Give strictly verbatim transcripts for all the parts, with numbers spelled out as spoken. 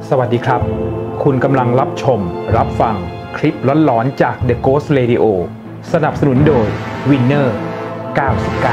สวัสดีครับคุณกำลังรับชมรับฟังคลิปหลอนๆจาก The Ghost Radio สนับสนุนโดย Winner เก้าสิบเก้า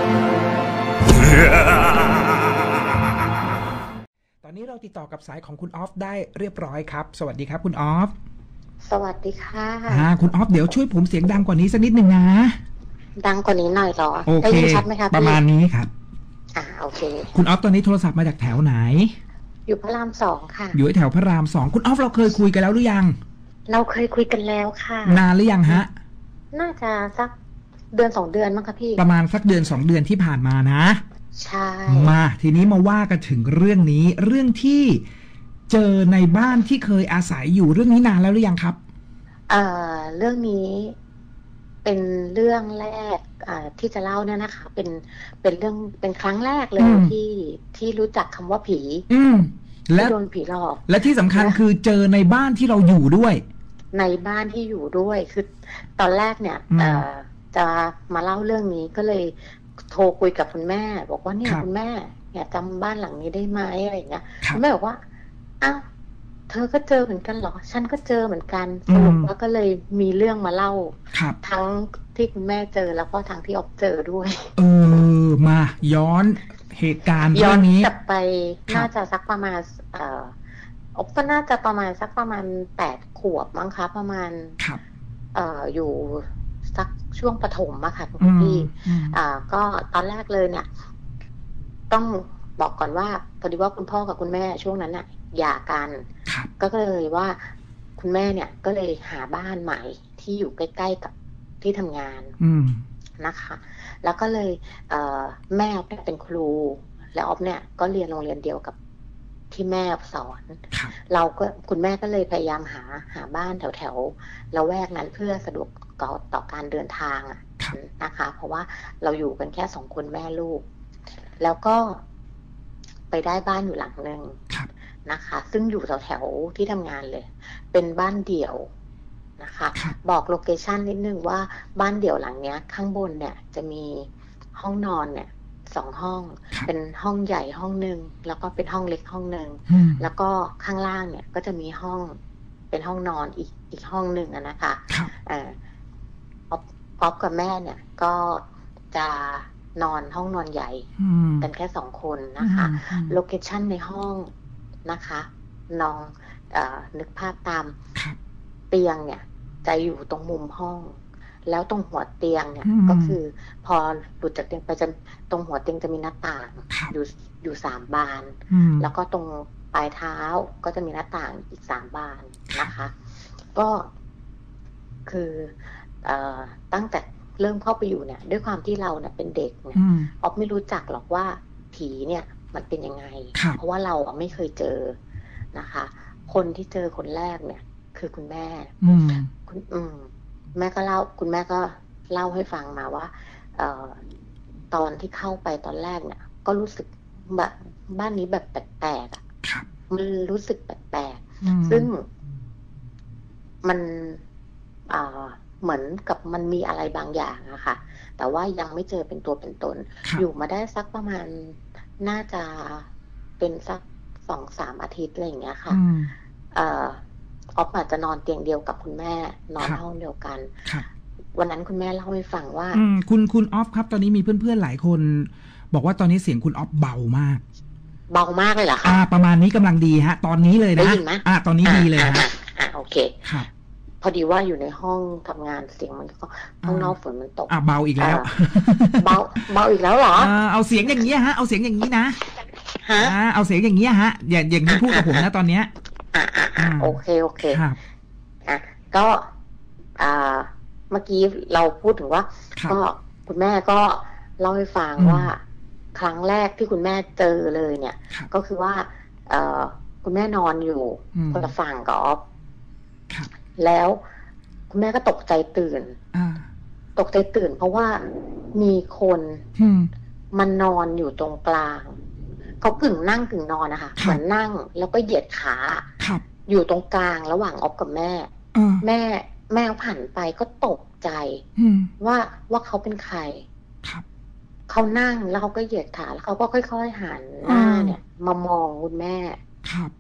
ตอนนี้เราติดต่อกับสายของคุณออฟได้เรียบร้อยครับสวัสดีครับคุณออฟสวัสดีค่ะอ่าคุณออฟเดี๋ยวช่วยผมเสียงดังกว่านี้สักนิดหนึ่งนะดังกว่านี้หน่อยหรอโอเคได้ยินชัดไหมครับประมาณนี้ครับอ่าโอเคคุณออฟตอนนี้โทรศัพท์มาจากแถวไหนอยู่พระรามสองค่ะอยู่แถวพระรามสองคุณออฟเราเคยคุยกันแล้วหรือยังเราเคยคุยกันแล้วค่ะนานหรือยังฮะน่าจะสักเดือนสองเดือนมั้งคะพี่ประมาณสักเดือนสองเดือนที่ผ่านมานะใช่มาทีนี้มาว่ากันถึงเรื่องนี้เรื่องที่เจอในบ้านที่เคยอาศัยอยู่เรื่องนี้นานแล้วหรือยังครับเอ่อเรื่องนี้เป็นเรื่องแรกอ่าที่จะเล่าเนี่ยนะคะเป็นเป็นเรื่องเป็นครั้งแรกเลยที่ที่รู้จักคำว่าผีอืมและโดนผีหลอกและที่สำคัญคือเจอในบ้านที่เราอยู่ด้วยในบ้านที่อยู่ด้วยคือตอนแรกเนี่ยเอ่อจะมาเล่าเรื่องนี้ก็เลยโทรคุยกับคุณแม่บอกว่าเนี่ยคุณแม่เนี่ยจำบ้านหลังนี้ได้ไหมอะไรอย่างเงี้ยคุณแม่บอกว่าอ้าวเธอก็เจอเหมือนกันเหรอฉันก็เจอเหมือนกันสรุปว่าก็เลยมีเรื่องมาเล่าทั้งที่คุณแม่เจอแล้วก็ทั้งที่ออฟเจอด้วยเออมาย้อนเหตุการณ์ย้อนนี้กลับไปน่าจะสักประมาณเอ่อออฟก็น่าจะประมาณสักประมาณแปดขวบมั้งคะประมาณเอ่ออยู่สักช่วงปฐมอะค่ะคุณพี่อ่าก็ตอนแรกเลยเนี่ยต้องบอกก่อนว่าพอดีว่าคุณพ่อกับคุณแม่ช่วงนั้นน่ะหย่ากันก็เลยว่าคุณแม่เนี่ยก็เลยหาบ้านใหม่ที่อยู่ใกล้ๆกับที่ทำงานนะคะแล้วก็เลยเอ่อแม่ออฟเป็นครูแล้วออฟเนี่ยก็เรียนโรงเรียนเดียวกับที่แม่สอนเราก็คุณแม่ก็เลยพยายามหาหาบ้านแถวแถวละแวกนั้นเพื่อสะดวกต่อการเดินทางนะคะเพราะว่าเราอยู่กันแค่สองคนแม่ลูกแล้วก็ไปได้บ้านอยู่หลังนึงนะคะซึ่งอยู่แถวแถวที่ทำงานเลยเป็นบ้านเดี่ยวนะคะบอกโลเคชันนิดนึงว่าบ้านเดี่ยวหลังเนี้ยข้างบนเนี่ยจะมีห้องนอนเนี่ยสองห้องเป็นห้องใหญ่ห้องนึงแล้วก็เป็นห้องเล็กห้องนึงแล้วก็ข้างล่างเนี่ยก็จะมีห้องเป็นห้องนอนอีกอีกห้องนึงนะคะอ่าก๊อฟกับแม่เนี่ยก็จะนอนห้องนอนใหญ่กันแค่สองคนนะคะโลเคชันในห้องนะคะลองเอ่อนึกภาพตามเตียงเนี่ยจะอยู่ตรงมุมห้องแล้วตรงหัวเตียงเนี่ยก็คือพอหลุดจากเตียงไปจะตรงหัวเตียงจะมีหน้าต่างอยู่อยู่สามบานแล้วก็ตรงปลายเท้าก็จะมีหน้าต่างอีกสามบานนะคะก็คือเอ่อตั้งแต่เริ่มเข้าไปอยู่เนี่ยด้วยความที่เราเนี่ยเป็นเด็กเนี่ยออฟไม่รู้จักหรอกว่าผีเนี่ยมันเป็นยังไงเพราะว่าเราไม่เคยเจอนะคะคนที่เจอคนแรกเนี่ยคือคุณแม่คุณอืมแม่ก็เล่าคุณแม่ก็เล่าให้ฟังมาว่าเอ่อตอนที่เข้าไปตอนแรกเนี่ยก็รู้สึกแบบบ้านนี้แบบแปลกๆอ่ะมันรู้สึกแปลกๆซึ่งมันอ่าเหมือนกับมันมีอะไรบางอย่างอะค่ะแต่ว่ายังไม่เจอเป็นตัวเป็นตนอยู่มาได้สักประมาณน่าจะเป็นสักสองสามอาทิตย์อะไรอย่างเงี้ยค่ะเอ่อออฟอาจจะนอนเตียงเดียวกับคุณแม่นอนห้องเดียวกันวันนั้นคุณแม่เล่าให้ฟังว่าคุณคุณออฟครับตอนนี้มีเพื่อนๆหลายคนบอกว่าตอนนี้เสียงคุณออฟเบามากเบามากเลยเหรอคะอ่าประมาณนี้กำลังดีฮะตอนนี้เลยนะได้ยินไหมอ่าตอนนี้ดีเลยฮะอ่าโอเคครับพอดีว่าอยู่ในห้องทำงานเสียงมันก็ข้างนอกฝนมันตกอ่ะเบาอีกแล้วเบาเบาอีกแล้วเหรอเอาเสียงอย่างนี้ฮะเอาเสียงอย่างนี้นะฮะเอาเสียงอย่างนี้ฮะอย่างอย่างที่พูดกับผมนะตอนเนี้ยอ่าอ่าโอเคโอเคครับอ่ะก็อ่าเมื่อกี้เราพูดถึงว่าก็คุณแม่ก็เล่าให้ฟังว่าครั้งแรกที่คุณแม่เจอเลยเนี่ยก็คือว่าเอ่อคุณแม่นอนอยู่คนละฝั่งกับออฟแล้วคุณแม่ก็ตกใจตื่นตกใจตื่นเพราะว่ามีคนมันนอนอยู่ตรงกลางเขากึ่งนั่งกึ่งนอนนะคะเหมือนนั่งแล้วก็เหยียดขาอยู่ตรงกลางระหว่างออฟกับแม่แม่แม่ผ่านไปก็ตกใจว่าว่าเขาเป็นใครเขานั่งแล้วเขาก็เหยียดขาแล้วเขาก็ค่อยๆหันหน้าเนี่ยมามองคุณแม่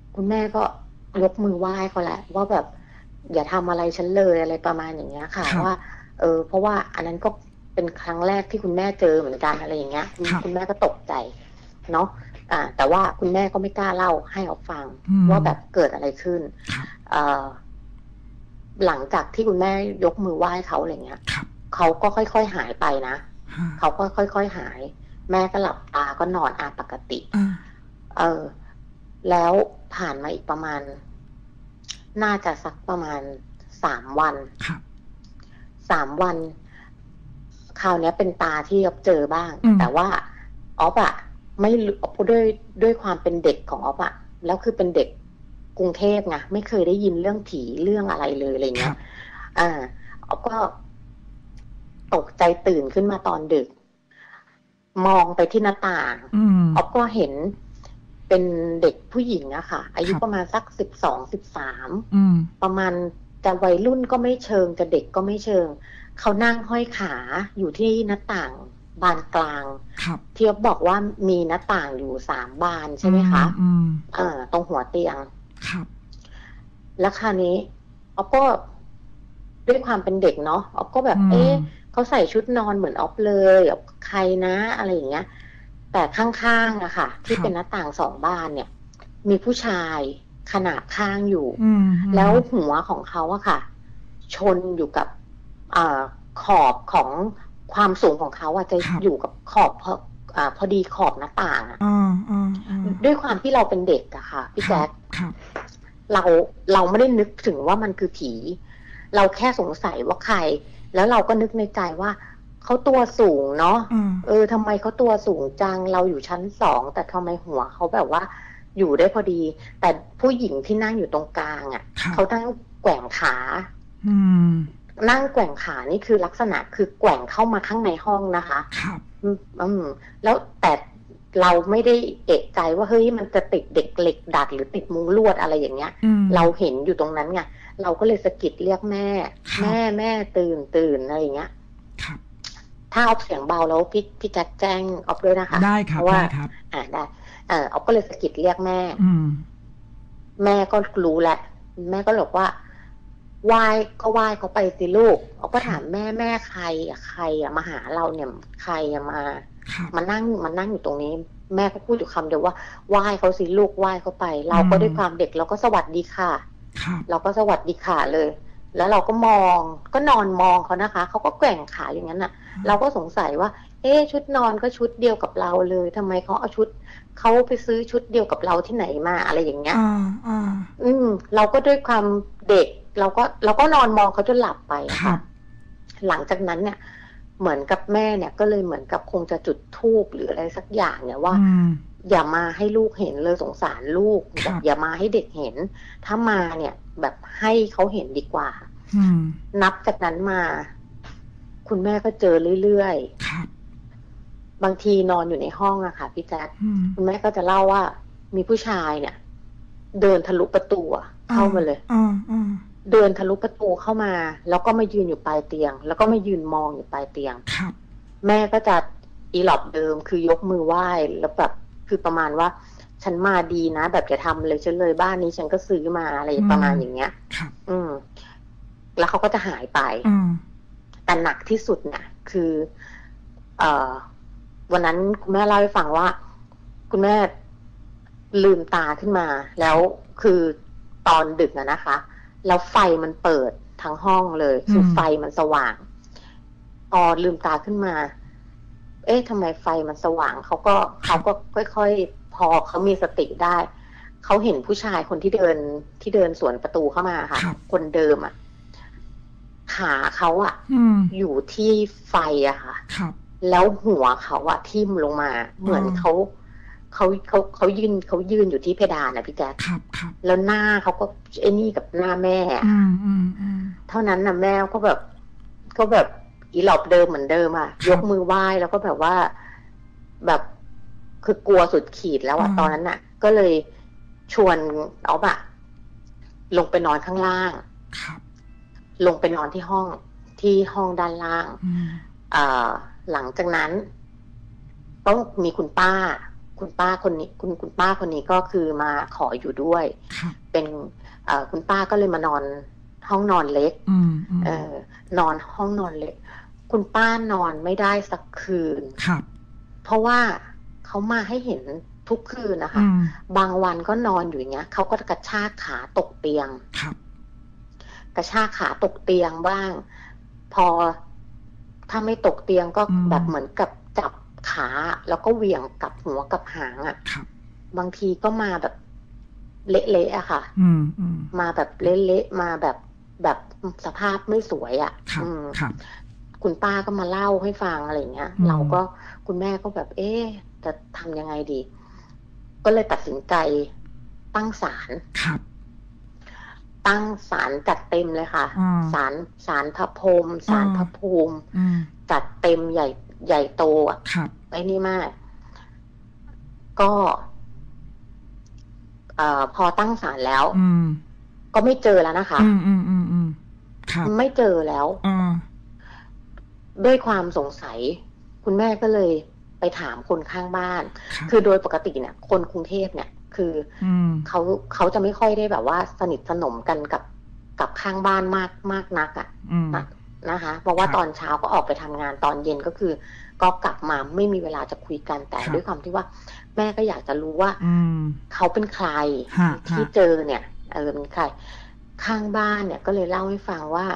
คุณแม่ก็ยกมือไหว้เขาแหละว่าแบบอย่าทำอะไรฉันเลยอะไรประมาณอย่างเงี้ยค่ะว่าเออเพราะว่าอันนั้นก็เป็นครั้งแรกที่คุณแม่เจอเหมือนกันอะไรอย่างเงี้ยคุณแม่ก็ตกใจเนาะอ่าแต่ว่าคุณแม่ก็ไม่กล้าเล่าให้ออกฟังว่าแบบเกิดอะไรขึ้นเอ่อหลังจากที่คุณแม่ยกมือไหว้เขาอะไรเงี้ยเขาก็ค่อยๆหายไปนะเขาก็ค่อยๆหายแม่ก็หลับตาก็นอนอาปกติเออแล้วผ่านมาอีกประมาณน่าจะสักประมาณสามวันสามวันคราวนี้เป็นตาที่อ๊อฟเจอบ้างแต่ว่าอ๊อฟอะไม่ด้วยด้วยความเป็นเด็กของอ๊อฟอะแล้วคือเป็นเด็กกรุงเทพไงไม่เคยได้ยินเรื่องผีเรื่องอะไรเลยอะไรเงี้ยอ่าอ๊อฟก็ตกใจตื่นขึ้นมาตอนดึกมองไปที่หน้าต่างอ๊อฟก็เห็นเป็นเด็กผู้หญิงอะค่ะอายุประมาณสักสิบสองสิบสามประมาณจะวัยรุ่นก็ไม่เชิงจะเด็กก็ไม่เชิงเขานั่งห้อยขาอยู่ที่หน้าต่างบานกลางที่อ๊อฟบอกว่ามีหน้าต่างอยู่สามบานใช่ไหมคะอ่าตรงหัวเตียงแล้วคราวนี้อ๊อฟก็ด้วยความเป็นเด็กเนาะอ๊อฟก็แบบเอ๊ะเขาใส่ชุดนอนเหมือนอ๊อฟเลยอ๊อฟใครนะอะไรอย่างเงี้ยแต่ข้างๆอะค่ะที่เป็นหน้าต่างสองบานเนี่ยมีผู้ชายขนาดข้างอยู่แล้วหัวของเขาอะค่ะชนอยู่กับอ่าขอบของความสูงของเขาอะจะอยู่กับขอบพออ่าพอดีขอบหน้าต่างอะด้วยความที่เราเป็นเด็กอะค่ะพี่แจ๊คเราเราไม่ได้นึกถึงว่ามันคือผีเราแค่สงสัยว่าใครแล้วเราก็นึกในใจว่าเขาตัวสูงเนาะเออทำไมเขาตัวสูงจังเราอยู่ชั้นสองแต่ทำไมหัวเขาแบบว่าอยู่ได้พอดีแต่ผู้หญิงที่นั่งอยู่ตรงกลางอ่ะเขานั่งแกว่งขานั่งแกว่งขานี่คือลักษณะคือแกว่งเข้ามาข้างในห้องนะคะอืมแล้วแต่เราไม่ได้เอะใจว่าเฮ้ยมันจะติดเด็กเหล็กดัดหรือติดมุ้งลวดอะไรอย่างเงี้ยเราเห็นอยู่ตรงนั้นไงเราก็เลยสะกิดเรียกแม่แม่แม่ตื่นตื่นอะไรอย่างเงี้ยถ้าออฟเสียงเบาแล้วพี่พี่แจ็คแจ้งออฟด้วยนะคะได้ครับได้ครับอ่าได้เออออฟก็เลยสะกิดเรียกแม่แม่ก็รู้แหละแม่ก็บอกว่าไหว้ก็ไหว้เขาไปสิลูกออฟก็ถามแม่แม่ใครอะใครอะมาหาเราเนี่ยใครอะมามานั่งมานั่งอยู่ตรงนี้แม่ก็พูดอยู่คำเดียวว่าไหว้เขาสิลูกไหว้เขาไปเราก็ด้วยความเด็กเราก็สวัสดีค่ะเราก็สวัสดีค่ะเลยแล้วเราก็มองก็นอนมองเขานะคะเขาก็แกว่งขาอย่างนั้นน่ะเราก็สงสัยว่าเอ๊ะชุดนอนก็ชุดเดียวกับเราเลยทำไมเขาเอาชุดเขาไปซื้อชุดเดียวกับเราที่ไหนมาอะไรอย่างเงี้ยอ่าอืมเราก็ด้วยความเด็กเราก็เราก็นอนมองเขาจนหลับไปค่ะหลังจากนั้นเนี่ยเหมือนกับแม่เนี่ยก็เลยเหมือนกับคงจะจุดธูปหรืออะไรสักอย่างเนี่ยว่าอย่ามาให้ลูกเห็นเลยสงสารลูกอย่ามาให้เด็กเห็นถ้ามาเนี่ยแบบให้เขาเห็นดีกว่านับจากนั้นมาคุณแม่ก็เจอเรื่อยๆบางทีนอนอยู่ในห้องอะค่ะพี่แจ๊คคุณแม่ก็จะเล่าว่ามีผู้ชายเนี่ยเดินทะลุประตูเข้ามาเลยเดินทะลุประตูเข้ามาแล้วก็มายืนอยู่ปลายเตียงแล้วก็มายืนมองอยู่ปลายเตียงแม่ก็จะอีหลอบเดิมคือยกมือไหว้แล้วแบบคือประมาณว่าฉันมาดีนะแบบจะทำเลยฉันเลยบ้านนี้ฉันก็ซื้อมาอะไรประมาณอย่างเงี้ยอืมแล้วเขาก็จะหายไปแต่หนักที่สุดเนี่ยคือเอ่อวันนั้นคุณแม่เล่าให้ฟังว่าคุณแม่ลืมตาขึ้นมาแล้วคือตอนดึกอะนะคะแล้วไฟมันเปิดทั้งห้องเลยคือไฟมันสว่างพอลืมตาขึ้นมาเอ๊ะทำไมไฟมันสว่างเขาก็เขาก็ค่อยๆพอเขามีสติได้เขาเห็นผู้ชายคนที่เดินที่เดินสวนประตูเข้ามาค่ะคนเดิมอ่ะขาเขาอ่ะอยู่ที่ไฟอะค่ะแล้วหัวเขาอะทิ่มลงมาเหมือนเขาเขาเขาเขายืนเขายืนอยู่ที่เพดานนะพี่แจ๊คแล้วหน้าเขาก็ไอ้นี่กับหน้าแม่เท่านั้นนะแม่ก็แบบก็แบบอีหลอบเดิมเหมือนเดิมอะยกมือไหว้แล้วก็แบบว่าแบบคือกลัวสุดขีดแล้วอะตอนนั้นน่ะก็เลยชวนเอาบะลงไปนอนข้างล่างลงไปนอนที่ห้องที่ห้องด้านล่างอ่าหลังจากนั้นต้องมีคุณป้าคุณป้าคนนี้คุณคุณป้าคนนี้ก็คือมาขออยู่ด้วยเป็นเอ่อคุณป้าก็เลยมานอนห้องนอนเล็กเอ่อนอนห้องนอนเล็กคุณป้านอนไม่ได้สักคืนครับเพราะว่าเขามาให้เห็นทุกคืนนะคะบางวันก็นอนอยู่อย่างเงี้ยเขาก็กระชากขาตกเตียงครับกระชากขาตกเตียงบ้างพอถ้าไม่ตกเตียงก็แบบเหมือนกับจับขาแล้วก็เหวี่ยงกับหัวกับหางอ่ะบางทีก็มาแบบเละๆอะค่ะมาแบบเละๆมาแบบแบบสภาพไม่สวยอ่ะคุณป้าก็มาเล่าให้ฟังอะไรเงี้ยเราก็คุณแม่ก็แบบเอ๊ะจะทำยังไงดีก็เลยตัดสินใจตั้งศาลครับตั้งศาลจัดเต็มเลยค่ะศาลศาลพระพรหมศาลพระภูมิจัดเต็มใหญ่ใหญ่โตอ่ะไอ้นี่มากก็เอ่อพอตั้งศาลแล้วก็ไม่เจอแล้วนะคะไม่เจอแล้วด้วยความสงสัยคุณแม่ก็เลยไปถามคนข้างบ้านคือโดยปกติเนี่ยคนกรุงเทพเนี่ยคือเขาเขาจะไม่ค่อยได้แบบว่าสนิทสนมกันกับกับข้างบ้านมากมากนักอ่ะนะคะเพราะว่าตอนเช้าก็ออกไปทำงานตอนเย็นก็คือก็กลับมาไม่มีเวลาจะคุยกันแต่ด้วยความที่ว่าแม่ก็อยากจะรู้ว่าเขาเป็นใครที่เจอเนี่ยเออเป็นใครข้างบ้านเนี่ยก็เลยเล่าให้ฟังว่า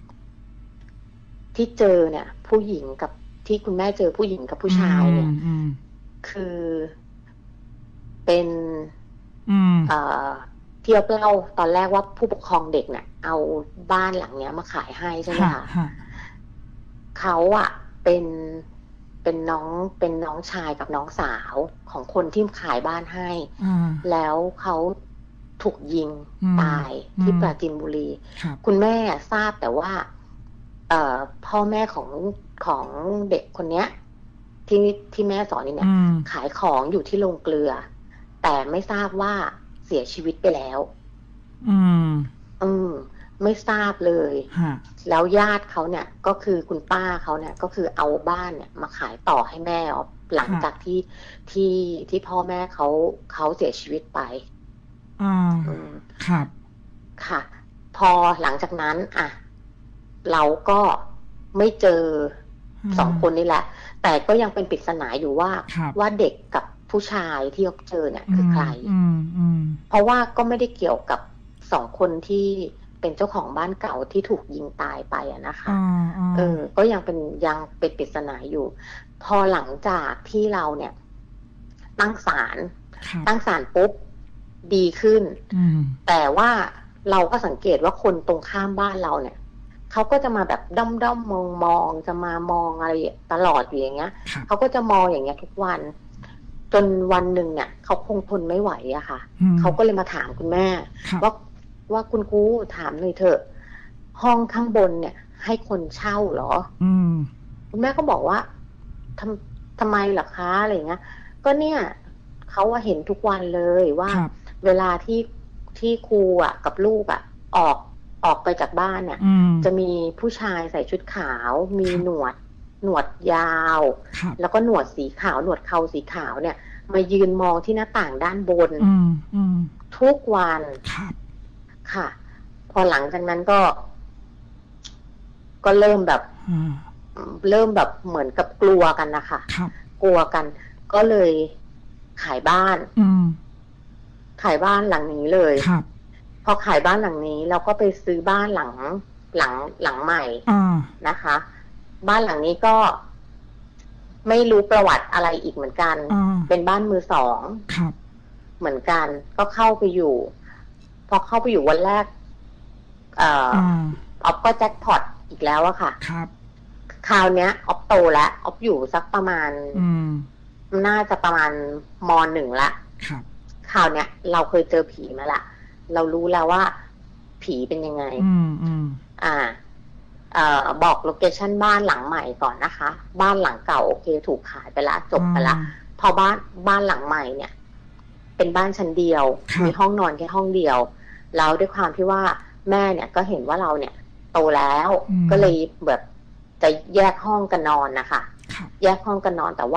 ที่เจอเนี่ยผู้หญิงกับที่คุณแม่เจอผู้หญิงกับผู้ชายเนี่ยคือเป็นเอ่อที่เราเล่าตอนแรกว่าผู้ปกครองเด็กเนี่ยเอาบ้านหลังเนี้ยมาขายให้ใช่ไหมคะเขาอ่ะเป็นเป็นน้องเป็นน้องชายกับน้องสาวของคนที่ขายบ้านให้แล้วเขาถูกยิงตายที่ปราจีนบุรีคุณแม่ทราบแต่ว่าเอ่อพ่อแม่ของของเด็กคนเนี้ยที่ที่แม่สอนนี่เนี่ยขายของอยู่ที่โรงเกลือแต่ไม่ทราบว่าเสียชีวิตไปแล้วอืมอืมไม่ทราบเลยแล้วญาติเขาเนี่ยก็คือคุณป้าเขาเนี่ยก็คือเอาบ้านเนี่ยมาขายต่อให้แม่หลังจากที่ที่ที่พ่อแม่เขาเขาเสียชีวิตไปอืมครับค่ะพอหลังจากนั้นอ่ะเราก็ไม่เจอสองคนนี่แหละแต่ก็ยังเป็นปริศนาอยู่ว่าว่าเด็กกับผู้ชายที่เราเจอเนี่ยคือใครเพราะว่าก็ไม่ได้เกี่ยวกับสองคนที่เป็นเจ้าของบ้านเก่าที่ถูกยิงตายไปอะนะคะเออก็ยังเป็นยังเป็นปริศนาอยู่พอหลังจากที่เราเนี่ยตั้งศาลตั้งศาลปุ๊บดีขึ้นแต่ว่าเราก็สังเกตว่าคนตรงข้ามบ้านเราเนี่ยเขาก็จะมาแบบด้อมด้อมมองมองจะมามองอะไรตลอดอยู่อย่างเงี้ยเขาก็จะมองอย่างเงี้ยทุกวันจนวันหนึ่งเนี่ยเขาคงทนไม่ไหวอะค่ะเขาก็เลยมาถามคุณแม่ว่าว่าคุณครูถามเลยเถอะห้องข้างบนเนี่ยให้คนเช่าเหรออืมคุณแม่ก็บอกว่าทำทำไมล่ะคะอะไรเงี้ยก็เนี่ยเขาเห็นทุกวันเลยว่าเวลาที่ที่ครูอ่ะกับลูกอ่ะออกออกไปจากบ้านเนี่ยจะมีผู้ชายใส่ชุดขาวมีหนวดหนวดยาวแล้วก็หนวดสีขาวหนวดเขาสีขาวเนี่ยมายืนมองที่หน้าต่างด้านบนทุกวันค่ะพอหลังจากนั้นก็ ก็เริ่มแบบเริ่มแบบเหมือนกับกลัวกันนะคะกลัวกันก็เลยขายบ้านขายบ้านหลังนี้เลยพอขายบ้านหลังนี้เราก็ไปซื้อบ้านหลังหลังหลังใหม่นะคะบ้านหลังนี้ก็ไม่รู้ประวัติอะไรอีกเหมือนกันเป็นบ้านมือสองเหมือนกันก็เข้าไปอยู่พอเข้าไปอยู่วันแรกเอ่อออฟก็แจ็คพอตอีกแล้วอะค่ะครับคราวเนี้ยออฟโตแล้วออฟอยู่สักประมาณน่าจะประมาณมหนึ่งละครับคราวเนี้ยเราเคยเจอผีมาละเรารู้แล้วว่าผีเป็นยังไงอืมอืมอ่าเอ่อบอกโลเคชั่นบ้านหลังใหม่ก่อนนะคะบ้านหลังเก่าโอเคถูกขายไปละจบไปละพอบ้านบ้านหลังใหม่เนี่ยเป็นบ้านชั้นเดียวมีห้องนอนแค่ห้องเดียวแล้วด้วยความที่ว่าแม่เนี่ยก็เห็นว่าเราเนี่ยโตแล้วก็เลยแบบจะแยกห้องกันนอนนะคะแยกห้องกันนอนแต่ว่า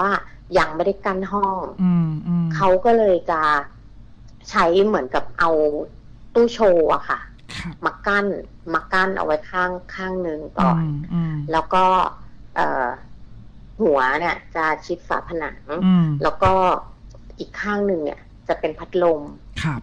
ยังไม่ได้กั้นห้องเขาก็เลยจะใช้เหมือนกับเอาตู้โชว์อะค่ะมากั้นมากั้นเอาไว้ข้างข้างหนึ่งก่อนแล้วก็เอ่อหัวเนี่ยจะชิดฝาผนังแล้วก็อีกข้างหนึ่งเนี่ยจะเป็นพัดลมครับ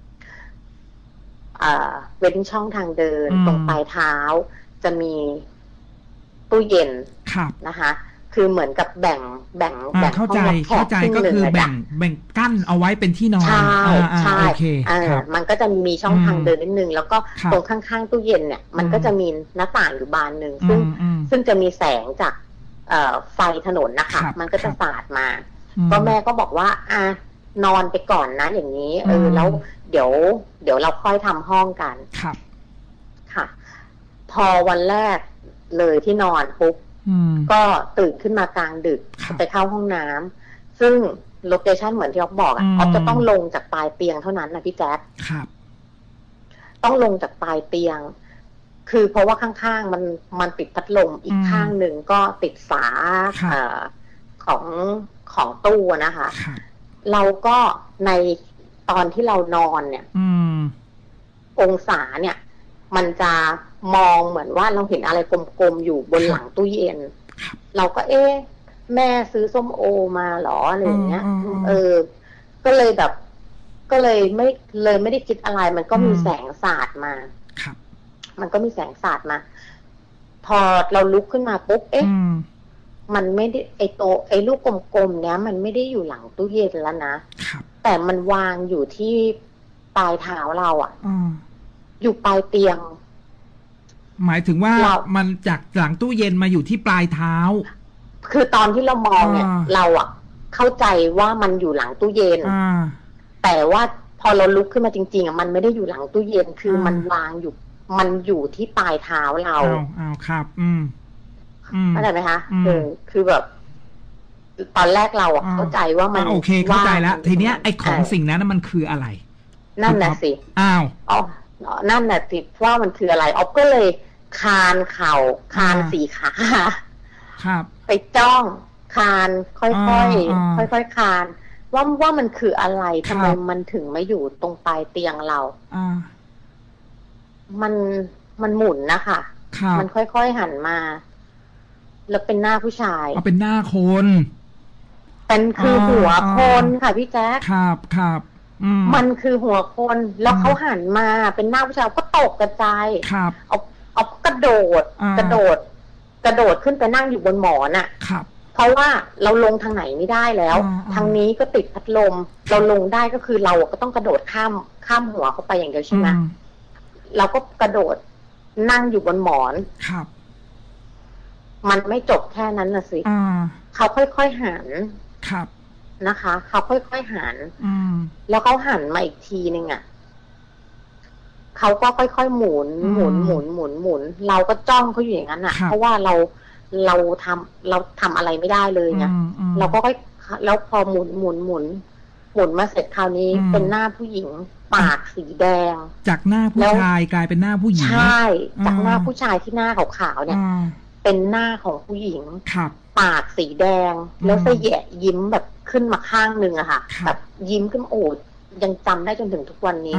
เอ่อเว้นช่องทางเดินตรงปลายเท้าจะมีตู้เย็นนะคะคือเหมือนกับแบ่งแบ่งแบ่งเข้าใจเข้าใจก็คือแบ่งแบ่งกั้นเอาไว้เป็นที่นอนใช่ใช่มันก็จะมีช่องทางเดินนิดนึงแล้วก็ตรงข้างๆตู้เย็นเนี่ยมันก็จะมีหน้าต่างอยู่บานหนึ่งซึ่งซึ่งจะมีแสงจากไฟถนนนะคะมันก็จะสาดมาก็แม่ก็บอกว่าอ่ะนอนไปก่อนนะอย่างนี้เออแล้วเดี๋ยวเดี๋ยวเราค่อยทำห้องกันครับค่ะพอวันแรกเลยที่นอนปุ๊บก็ตื่นขึ้นมากลางดึกไปเข้าห้องน้ำซึ่งโลเคชั่นเหมือนที่อ๊อฟบอกอ่ะอ๊อฟจะต้องลงจากปลายเตียงเท่านั้นนะพี่แจ๊คครับต้องลงจากปลายเตียงคือเพราะว่าข้างๆมันมันติดพัดลมอีกข้างหนึ่งก็ติดฝาของของตู้นะคะเราก็ในตอนที่เรานอนเนี่ยองศาเนี่ยมันจะมองเหมือนว่าเราเห็นอะไรกลมๆอยู่บนหลังตู้เย็นเราก็เอ๊ะแม่ซื้อส้มโอมาหรออะไรอย่างเงี้ยเออก็เลยแบบก็เลยไม่เลยไม่ได้คิดอะไรมันก็มีแสงสาดมามันก็มีแสงสาดมาพอเราลุกขึ้นมาปุ๊บเอ๊ะมันไม่ได้ไอโตไอลูกกลมๆเนี้ยมันไม่ได้อยู่หลังตู้เย็นแล้วนะแต่มันวางอยู่ที่ปลายเท้าเราอ่ะอยู่ปลายเตียงหมายถึงว่ามันจากหลังตู้เย็นมาอยู่ที่ปลายเท้าคือตอนที่เรามองเนี่ยเราอ่ะเข้าใจว่ามันอยู่หลังตู้เย็นแต่ว่าพอเราลุกขึ้นมาจริงๆอ่ะมันไม่ได้อยู่หลังตู้เย็นคือมันวางอยู่มันอยู่ที่ปลายเท้าเราอ้าวครับอืมเข้าใจไหมคะเออคือแบบตอนแรกเราอ่ะเข้าใจว่ามันโอเคเข้าใจแล้วทีเนี้ยไอ้ของสิ่งนั้นมันคืออะไรนั่นน่ะสิอ้าวอ๋อนั่นน่ะสิว่ามันคืออะไรอ๊อฟก็เลยคานเข่าคานสี่ขาครับไปจ้องคานค่อยๆค่อยๆคานว่าว่ามันคืออะไรทำไมมันถึงมาอยู่ตรงปลายเตียงเราอ่ามันมันหมุนนะคะมันค่อยๆหันมาแล้วเป็นหน้าผู้ชายอ๋อเป็นหน้าคนเป็นคือหัวคนค่ะพี่แจ๊คครับครับมันคือหัวคนแล้วเขาหันมาเป็นหน้าผู้ชายก็ตกกระจายครับเอาเอากระโดดกระโดดกระโดดขึ้นไปนั่งอยู่บนหมอนอ่ะครับเพราะว่าเราลงทางไหนไม่ได้แล้วทางนี้ก็ติดพัดลมเราลงได้ก็คือเราก็ต้องกระโดดข้ามข้ามหัวเข้าไปอย่างเดียวใช่ไหมเราก็กระโดดนั่งอยู่บนหมอนครับมันไม่จบแค่นั้นนะสิเขาค่อยๆหันครับนะคะเขาค่อยๆหันแล้วเขาหันมาอีกทีนึงอ่ะเขาก็ค่อยๆหมุนหมุนหมุนหมุนหมุนเราก็จ้องเขาอยู่อย่างนั้นอ่ะเพราะว่าเราเราทำเราทำอะไรไม่ได้เลยไงเราก็ค่อยแล้วพอหมุนหมุนหมุนหมุนมาเสร็จคราวนี้เป็นหน้าผู้หญิงปากสีแดงจากหน้าผู้ชายกลายเป็นหน้าผู้หญิงใช่จากหน้าผู้ชายที่หน้าขาวๆเนี่ยเป็นหน้าของผู้หญิงปากสีแดงแล้วเสยะยิ้มแบบขึ้นมาข้างนึงอะค่ะแบบยิ้มขึ้นโอ้ยังจำได้จนถึงทุกวันนี้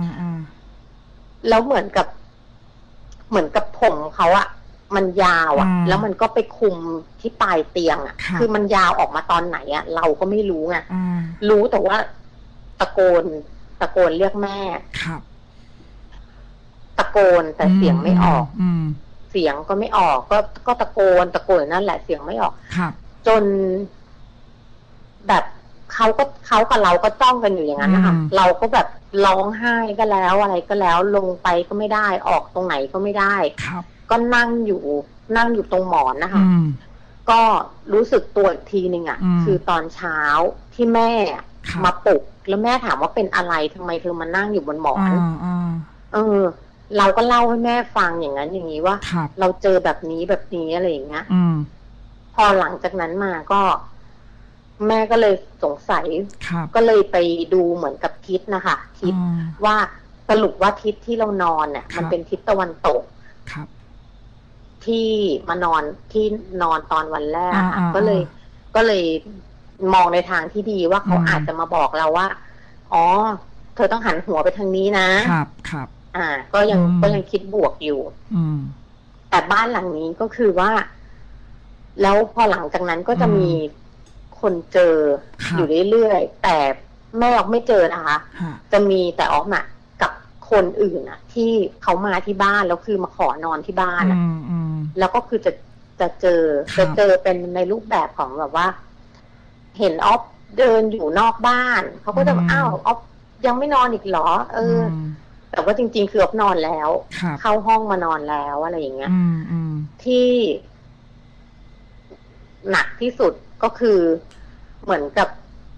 แล้วเหมือนกับเหมือนกับผมเขาอะมันยาวอะแล้วมันก็ไปคุมที่ปลายเตียงอะคือมันยาวออกมาตอนไหนอะเราก็ไม่รู้ไงรู้แต่ว่าตะโกนตะโกนเรียกแม่ตะโกนแต่เสียงไม่ออกเสียงก็ไม่ออกก็ก็ตะโกนตะโกนนั่นแหละเสียงไม่ออกจนแบบเขาก็เขากับเราก็จ้องกันอยู่อย่างนั้นนะคะเราก็แบบร้องไห้ก็แล้วอะไรก็แล้วลงไปก็ไม่ได้ออกตรงไหนก็ไม่ได้ก็นั่งอยู่นั่งอยู่ตรงหมอนนะคะก็รู้สึกตัวอีกทีนึงอ่ะคือตอนเช้าที่แม่มาปลุกแล้วแม่ถามว่าเป็นอะไรทำไมเธอมานั่งอยู่บนหมอนเออเราก็เล่าให้แม่ฟังอย่างนั้นอย่างนี้ว่าเราเจอแบบนี้แบบนี้อะไรอย่างเงี้ยพอหลังจากนั้นมาก็แม่ก็เลยสงสัยก็เลยไปดูเหมือนกับทิศนะคะทิศว่าสรุปว่าทิศที่เรานอนเนี่ยมันเป็นทิศตะวันตกที่มานอนที่นอนตอนวันแรกก็เลยก็เลยมองในทางที่ดีว่าเขาอาจจะมาบอกเราว่าอ๋อเธอต้องหันหัวไปทางนี้นะครับครับอ่าก็ยังก็ยังคิดบวกอยู่ อืมแต่บ้านหลังนี้ก็คือว่าแล้วพอหลังจากนั้นก็จะมีคนเจออยู่เรื่อยๆแต่แม่ออกไม่เจอนะคะจะมีแต่ออกน่ะกับคนอื่นอ่ะที่เขามาที่บ้านแล้วคือมาขอนอนที่บ้านอ่ะแล้วก็คือจะจะเจอจะเจอเป็นในรูปแบบของแบบว่าเห็นออฟเดินอยู่นอกบ้านเขาก็จะอ้าวออฟยังไม่นอนอีกเหรอเออแต่ว่าจริงๆคือออฟนอนแล้วเข้าห้องมานอนแล้วอะไรอย่างเงี้ยที่หนักที่สุดก็คือเหมือนกับ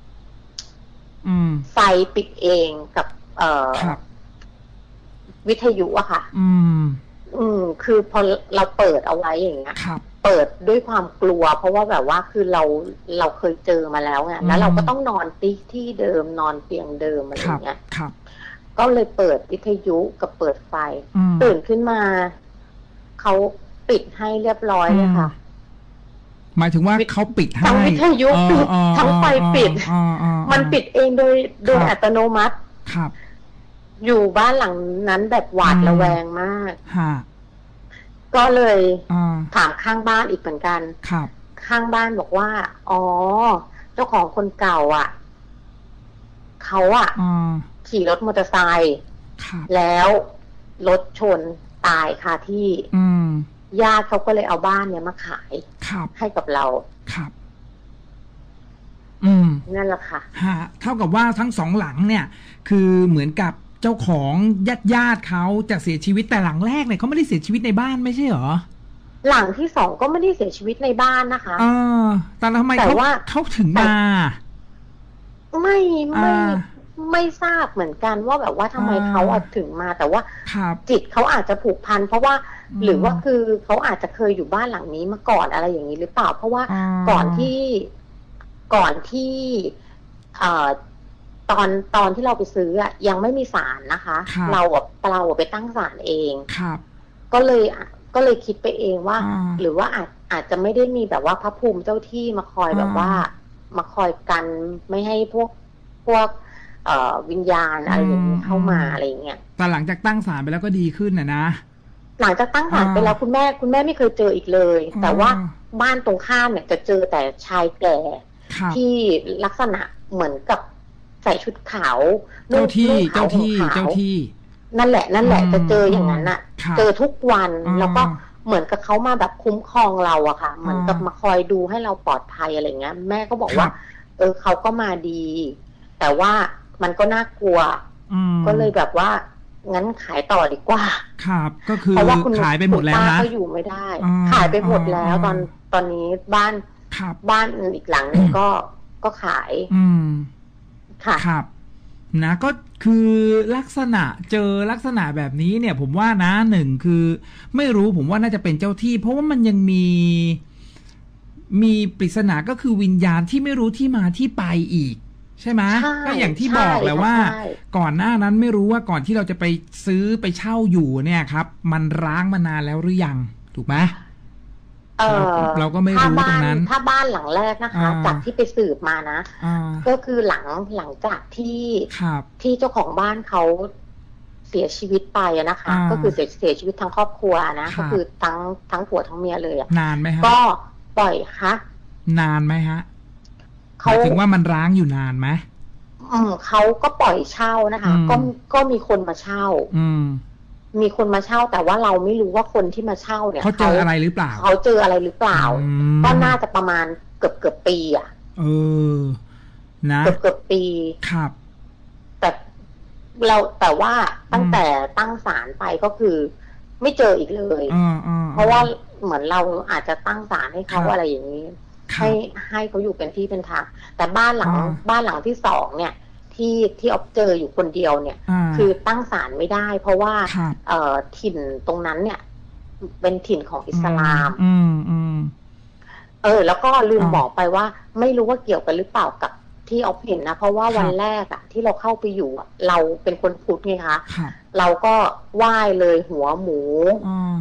ไฟปิดเองกับเอ่อวิทยุอะค่ะอืมอืมคือพอเราเปิดเอาไว้อย่างเงี้ยเปิดด้วยความกลัวเพราะว่าแบบว่าคือเราเราเคยเจอมาแล้วไงแล้วเราก็ต้องนอนที่ที่เดิมนอนเตียงเดิมอะไรอย่างเงี้ยก็เลยเปิดวิทยุกับเปิดไฟตื่นขึ้นมาเขาปิดให้เรียบร้อยเลยค่ะหมายถึงว่าเขาปิดให้ทั้งวิทยุปิดทั้งไฟปิดมันปิดเองโดยโดยอัตโนมัติครับอยู่บ้านหลังนั้นแบบหวาดระแวงมากก็เลยถามข้างบ้านอีกเหมือนกันครับข้างบ้านบอกว่าอ๋อเจ้าของคนเก่าอ่ะเขาอ่ะขี่รถมอเตอร์ไซค์แล้วรถชนตายคาที่ญาติเขาก็เลยเอาบ้านเนี้ยมาขายให้กับเราครับอืมนั่นแหละค่ะฮะเท่ากับว่าทั้งสองหลังเนี่ยคือเหมือนกับเจ้าของญาติญาติเขาจะเสียชีวิตแต่หลังแรกเนี่ยเขาไม่ได้เสียชีวิตในบ้านไม่ใช่เหรอหลังที่สองก็ไม่ได้เสียชีวิตในบ้านนะคะเออแต่ทำไมเขาเขาถึงมาไม่ไม่ไม่ทราบเหมือนกันว่าแบบว่าทำไมเขาถึงมาแต่ว่าจิตเขาอาจจะผูกพันเพราะว่าหรือว่าคือเขาอาจจะเคยอยู่บ้านหลังนี้มาก่อนอะไรอย่างนี้หรือเปล่าเพราะว่าก่อนที่ก่อนที่เอ่อตอนตอนที่เราไปซื้ออ่ะยังไม่มีศาลนะคะเราอ่ะเราไปตั้งศาลเองครับก็เลยก็เลยคิดไปเองว่าหรือว่าอาจอาจจะไม่ได้มีแบบว่าพระภูมิเจ้าที่มาคอยแบบว่ามาคอยกันไม่ให้พวกพวกเอ่อวิญญาณอะไรอย่างนี้เข้ามาอะไรอย่างเงี้ยแต่หลังจากตั้งศาลไปแล้วก็ดีขึ้นนะนะหลังจากตั้งศาลไปแล้วคุณแม่คุณแม่ไม่เคยเจออีกเลยแต่ว่าบ้านตรงข้ามเนี่ยจะเจอแต่ชายแก่ที่ลักษณะเหมือนกับใส่ชุดขาวเจ้าที่เจ้าที่เจ้าที่นั่นแหละนั่นแหละจะเจออย่างนั้นน่ะเจอทุกวันแล้วก็เหมือนกับเขามาแบบคุ้มครองเราอะค่ะเหมือนกับมาคอยดูให้เราปลอดภัยอะไรเงี้ยแม่ก็บอกว่าเออเขาก็มาดีแต่ว่ามันก็น่ากลัวก็เลยแบบว่างั้นขายต่อดีกว่าครับก็คือขายไปหมดแล้วนะก็อยู่ไม่ได้ขายไปหมดแล้วตอนตอนนี้บ้านบ้านอีกหลังนึงก็ก็ขายอืมค่ะครับนะก็คือลักษณะเจอลักษณะแบบนี้เนี่ยผมว่านะหนึ่งคือไม่รู้ผมว่าน่าจะเป็นเจ้าที่เพราะว่ามันยังมีมีปริศนาก็คือวิญญาณที่ไม่รู้ที่มาที่ไปอีกใช่ไหมก็อย่างที่บอกแหละว่าก่อนหน้านั้นไม่รู้ว่าก่อนที่เราจะไปซื้อไปเช่าอยู่เนี่ยครับมันร้างมานานแล้วหรือยังถูกไหมเออเราก็ไม่รู้ตรงนั้นถ้าบ้านหลังแรกนะคะจากที่ไปสืบมานะก็คือหลังหลังจากที่ที่เจ้าของบ้านเขาเสียชีวิตไปนะคะก็คือเสียเสียชีวิตทั้งครอบครัวนะก็คือทั้งทั้งผัวทั้งเมียเลยนานไหมฮะก็ปล่อยคะนานไหมฮะหมายถึงว่ามันร้างอยู่นานไหมอืมเขาก็ปล่อยเช่านะคะก็ก็มีคนมาเช่าอืมมีคนมาเช่าแต่ว่าเราไม่รู้ว่าคนที่มาเช่าเนี่ยเขาเจออะไรหรือเปล่าเขาเจออะไรหรือเปล่าก็น่าจะประมาณเกือบเกือบปีอ่ะเออนะเกือบเกือบปีครับแต่เราแต่ว่าตั้งแต่ตั้งศาลไปก็คือไม่เจออีกเลยเพราะว่าเหมือนเราอาจจะตั้งศาลให้เขาอะไรอย่างนี้ให้ให้เขาอยู่เป็นที่เป็นทางแต่บ้านหลังบ้านหลังที่สองเนี่ยที่ที่ออฟเจออยู่คนเดียวเนี่ยคือตั้งศาลไม่ได้เพราะว่าเอ่อถิ่นตรงนั้นเนี่ยเป็นถิ่นของอิสลามอืมอืมเออแล้วก็ลืมบอกไปว่าไม่รู้ว่าเกี่ยวกันหรือเปล่ากับที่ออฟเห็นนะเพราะว่าวันแรกอะที่เราเข้าไปอยู่อะเราเป็นคนพุทธไงคะเราก็ไหว้เลยหัวหมูจัด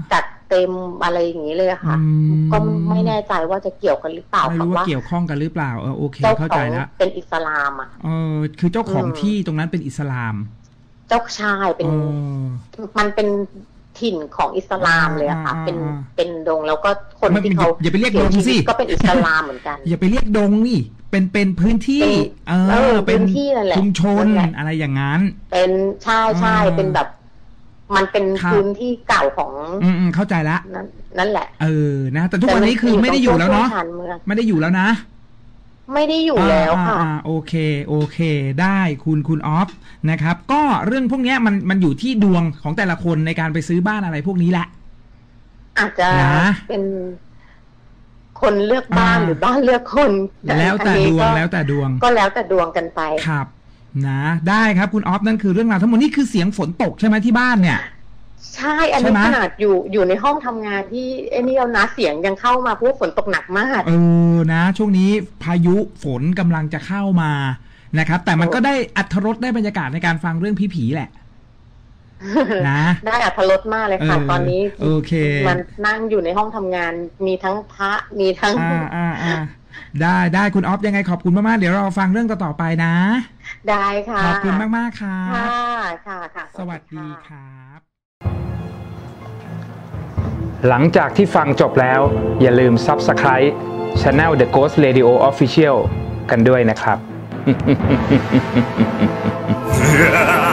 เต็มอะไรอย่างนี้เลยค่ะก็ไม่แน่ใจว่าจะเกี่ยวกันหรือเปล่าไม่รู้ว่าเกี่ยวข้องกันหรือเปล่าเออโอเคเข้าใจแล้วเป็นอิสลามอ่ะเออคือเจ้าของที่ตรงนั้นเป็นอิสลามเจ้าชายเป็นมันเป็นถิ่นของอิสลามเลยอะค่ะเป็นเป็นดงแล้วก็คนที่เขาอย่าไปเรียกดงสิก็เป็นอิสลามเหมือนกันอย่าไปเรียกดงนี่เป็นเป็นพื้นที่เออเป็นที่นั่นแหละชุมชนอะไรอย่างนั้นเป็นใช่ใช่เป็นแบบมันเป็นพื้นที่เก่าของอืมเข้าใจละนั่นแหละเออนะแต่ทุกวันนี้คือไม่ได้อยู่แล้วเนาะไม่ได้อยู่แล้วนะไม่ได้อยู่แล้วค่ะโอเคโอเคได้คุณคุณออฟนะครับก็เรื่องพวกนี้มันมันอยู่ที่ดวงของแต่ละคนในการไปซื้อบ้านอะไรพวกนี้แหละอาจจะเป็นคนเลือกบ้านหรือบ้านเลือกคนแล้วแต่ดวงแล้วแต่ดวงก็แล้วแต่ดวงกันไปครับนะได้ครับคุณออฟนั่นคือเรื่องราวทั้งหมดนี่คือเสียงฝนตกใช่ไหมที่บ้านเนี่ยใช่อันนี้ขนาดอยู่อยู่ในห้องทำงานที่ไอ้นี่เอานะเสียงยังเข้ามาเพราะฝนตกหนักมากเออนะช่วงนี้พายุฝนกำลังจะเข้ามานะครับแต่มันก็ได้อรรถรสได้บรรยากาศในการฟังเรื่องผีๆแหละนะได้อรรถรสมากเลยค่ะตอนนี้โอเคมันนั่งอยู่ในห้องทำงานมีทั้งพระมีทั้งอ่าอ่าอ่าได้ได้คุณออฟยังไงขอบคุณมากๆเดี๋ยวเราฟังเรื่องต่อๆไปนะได้ค่ะขอบคุณมากๆค่ะค่ะค่ะค่ะสวัสดีครับหลังจากที่ฟังจบแล้วอย่าลืม Subscribe Channel The Ghost Radio Official กันด้วยนะครับ